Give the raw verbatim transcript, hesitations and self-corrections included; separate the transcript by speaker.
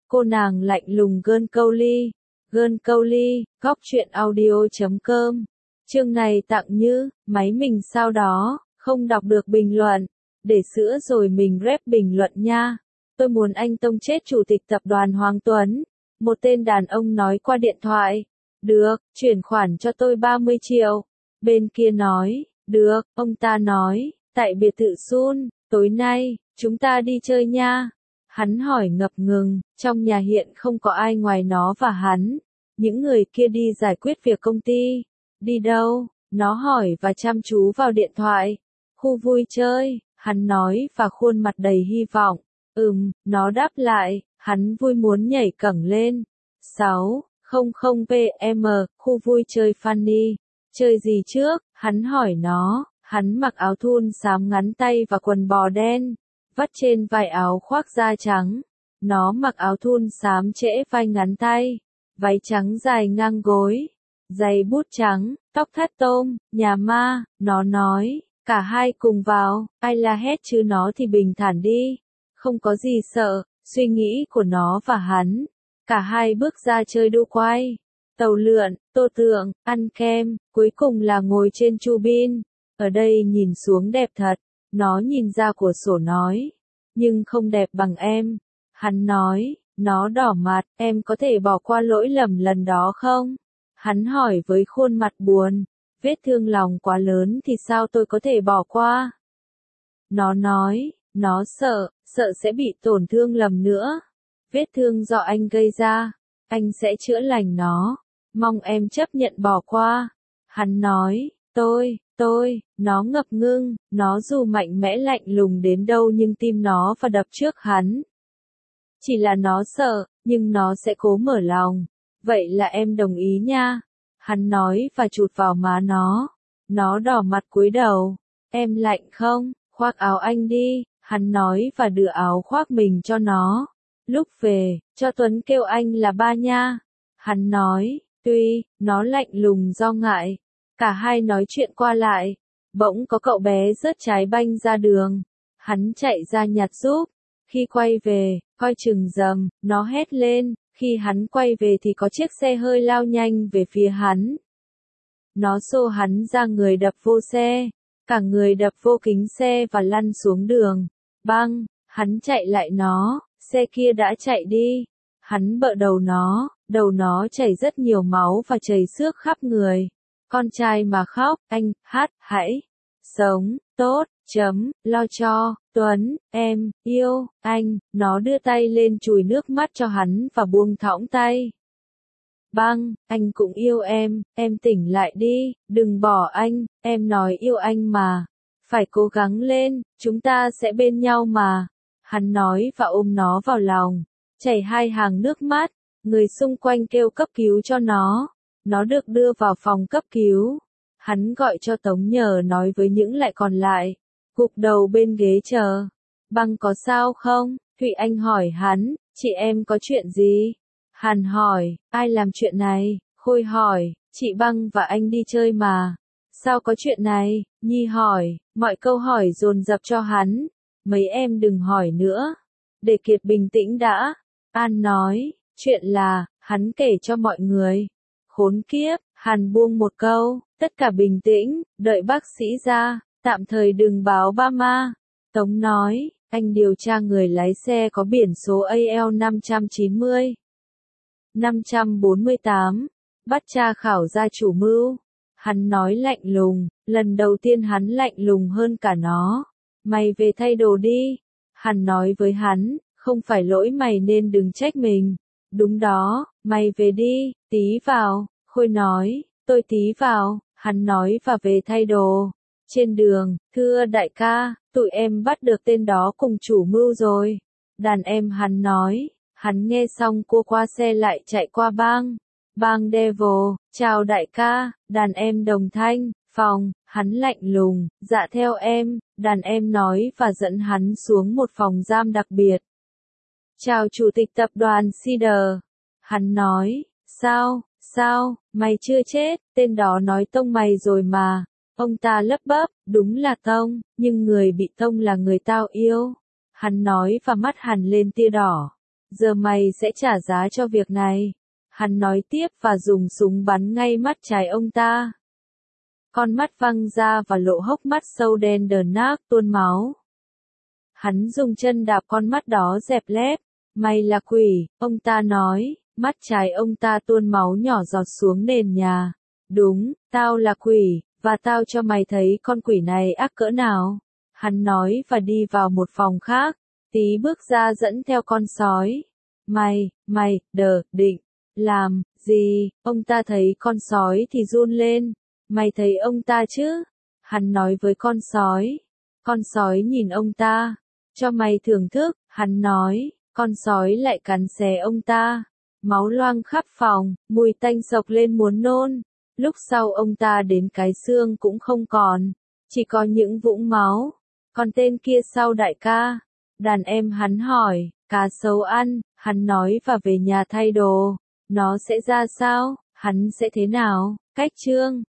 Speaker 1: Cô nàng lạnh lùng gơn câu ly, gơn câu ly, góc truyện audio chấm com. Chương này tặng Như, máy mình sau đó, không đọc được bình luận. Để sữa rồi mình rep bình luận nha. Tôi muốn anh tông chết chủ tịch tập đoàn Hoàng Tuấn. Một tên đàn ông nói qua điện thoại. Được, chuyển khoản cho tôi ba mươi triệu. Bên kia nói, được, ông ta nói, tại biệt thự Sun, tối nay, chúng ta đi chơi nha. Hắn hỏi ngập ngừng, trong nhà hiện không có ai ngoài nó và hắn. Những người kia đi giải quyết việc công ty. Đi đâu? Nó hỏi và chăm chú vào điện thoại. Khu vui chơi, hắn nói và khuôn mặt đầy hy vọng. Ừm, nó đáp lại, hắn vui muốn nhảy cẫng lên. sáu không không pê em, khu vui chơi Funny. Chơi gì trước? Hắn hỏi nó. Hắn mặc áo thun xám ngắn tay và quần bò đen, vắt trên vai áo khoác da trắng. Nó mặc áo thun xám trễ vai ngắn tay, váy trắng dài ngang gối, giày bút trắng, tóc thắt tôm, nhà ma. Nó nói, cả hai cùng vào, ai la hét chứ nó thì bình thản đi, không có gì sợ. Suy nghĩ của nó và hắn. Cả hai bước ra chơi đu quay, tàu lượn, tô tượng, ăn kem, cuối cùng là ngồi trên chu bin. Ở đây nhìn xuống đẹp thật. Nó nhìn ra cửa sổ nói. Nhưng không đẹp bằng em. Hắn nói. Nó đỏ mặt. Em có thể bỏ qua lỗi lầm lần đó không? Hắn hỏi với khuôn mặt buồn. Vết thương lòng quá lớn thì sao tôi có thể bỏ qua? Nó nói. Nó sợ. Sợ sẽ bị tổn thương lầm nữa. Vết thương do anh gây ra. Anh sẽ chữa lành nó. Mong em chấp nhận bỏ qua. Hắn nói. Tôi. Tôi, nó ngập ngưng, nó dù mạnh mẽ lạnh lùng đến đâu nhưng tim nó và đập trước hắn. Chỉ là nó sợ, nhưng nó sẽ cố mở lòng. Vậy là em đồng ý nha. Hắn nói và chụt vào má nó. Nó đỏ mặt cúi đầu. Em lạnh không? Khoác áo anh đi. Hắn nói và đưa áo khoác mình cho nó. Lúc về, cho Tuấn kêu anh là ba nha. Hắn nói, tuy, nó lạnh lùng do ngại. Cả hai nói chuyện qua lại. Bỗng có cậu bé rớt trái banh ra đường. Hắn chạy ra nhặt giúp. Khi quay về, coi chừng dầm, nó hét lên. Khi hắn quay về thì có chiếc xe hơi lao nhanh về phía hắn. Nó xô hắn ra người đập vô xe. Cả người đập vô kính xe và lăn xuống đường. Băng, hắn chạy lại nó. Xe kia đã chạy đi. Hắn bợ đầu nó. Đầu nó chảy rất nhiều máu và chảy xước khắp người. Con trai mà khóc, anh, hát, hãy, sống, tốt, chấm, lo cho, Tuấn, em, yêu, anh. Nó đưa tay lên chùi nước mắt cho hắn và buông thõng tay. Băng, anh cũng yêu em, em tỉnh lại đi, đừng bỏ anh, em nói yêu anh mà. Phải cố gắng lên, chúng ta sẽ bên nhau mà. Hắn nói và ôm nó vào lòng, chảy hai hàng nước mắt, người xung quanh kêu cấp cứu cho nó. Nó được đưa vào phòng cấp cứu. Hắn gọi cho Tống nhờ nói với những lại còn lại. Gục đầu bên ghế chờ. Băng có sao không? Thụy Anh hỏi hắn, chị em có chuyện gì? Hàn hỏi, ai làm chuyện này? Khôi hỏi, chị Băng và anh đi chơi mà. Sao có chuyện này? Nhi hỏi, mọi câu hỏi dồn dập cho hắn. Mấy em đừng hỏi nữa. Để Kiệt bình tĩnh đã. An nói, chuyện là, hắn kể cho mọi người. Khốn kiếp, Hàn buông một câu, tất cả bình tĩnh, đợi bác sĩ ra, tạm thời đừng báo ba ma. Tống nói, anh điều tra người lái xe có biển số A L năm chín không, năm bốn tám, bắt tra khảo ra chủ mưu. Hắn nói lạnh lùng, lần đầu tiên hắn lạnh lùng hơn cả nó. Mày về thay đồ đi. Hắn nói với hắn, không phải lỗi mày nên đừng trách mình. Đúng đó, mày về đi, tí vào. Khôi nói, tôi tí vào. Hắn nói và về thay đồ. Trên đường, thưa đại ca, tụi em bắt được tên đó cùng chủ mưu rồi. Đàn em hắn nói. Hắn nghe xong cô qua xe lại chạy qua bang. Bang Devil, chào đại ca, đàn em đồng thanh, phòng. Hắn lạnh lùng, dạ theo em. Đàn em nói và dẫn hắn xuống một phòng giam đặc biệt. Chào chủ tịch tập đoàn Cedar. Hắn nói, sao, sao, mày chưa chết, tên đó nói tông mày rồi mà. Ông ta lấp bấp, đúng là tông, nhưng người bị tông là người tao yêu. Hắn nói và mắt hắn lên tia đỏ. giờ mày sẽ trả giá cho việc này. Hắn nói tiếp và dùng súng bắn ngay mắt trái ông ta. Con mắt văng ra và lỗ hốc mắt sâu đen đờn nát tuôn máu. Hắn dùng chân đạp con mắt đó dẹp lép. Mày là quỷ, ông ta nói, mắt trái ông ta tuôn máu nhỏ giọt xuống nền nhà. Đúng, tao là quỷ, và tao cho mày thấy con quỷ này ác cỡ nào. Hắn nói và đi vào một phòng khác. Tí bước ra dẫn theo con sói. Mày, mày, đờ, định, làm, gì, ông ta thấy con sói thì run lên. Mày thấy ông ta chứ? Hắn nói với con sói. Con sói nhìn ông ta. Cho mày thưởng thức, hắn nói, con sói lại cắn xé ông ta. Máu loang khắp phòng, mùi tanh sộc lên muốn nôn. Lúc sau ông ta đến cái xương cũng không còn, chỉ có những vũng máu. Còn tên kia sao đại ca? Đàn em hắn hỏi, cá sấu ăn, hắn nói và về nhà thay đồ. Nó sẽ ra sao? Hắn sẽ thế nào? Cách chương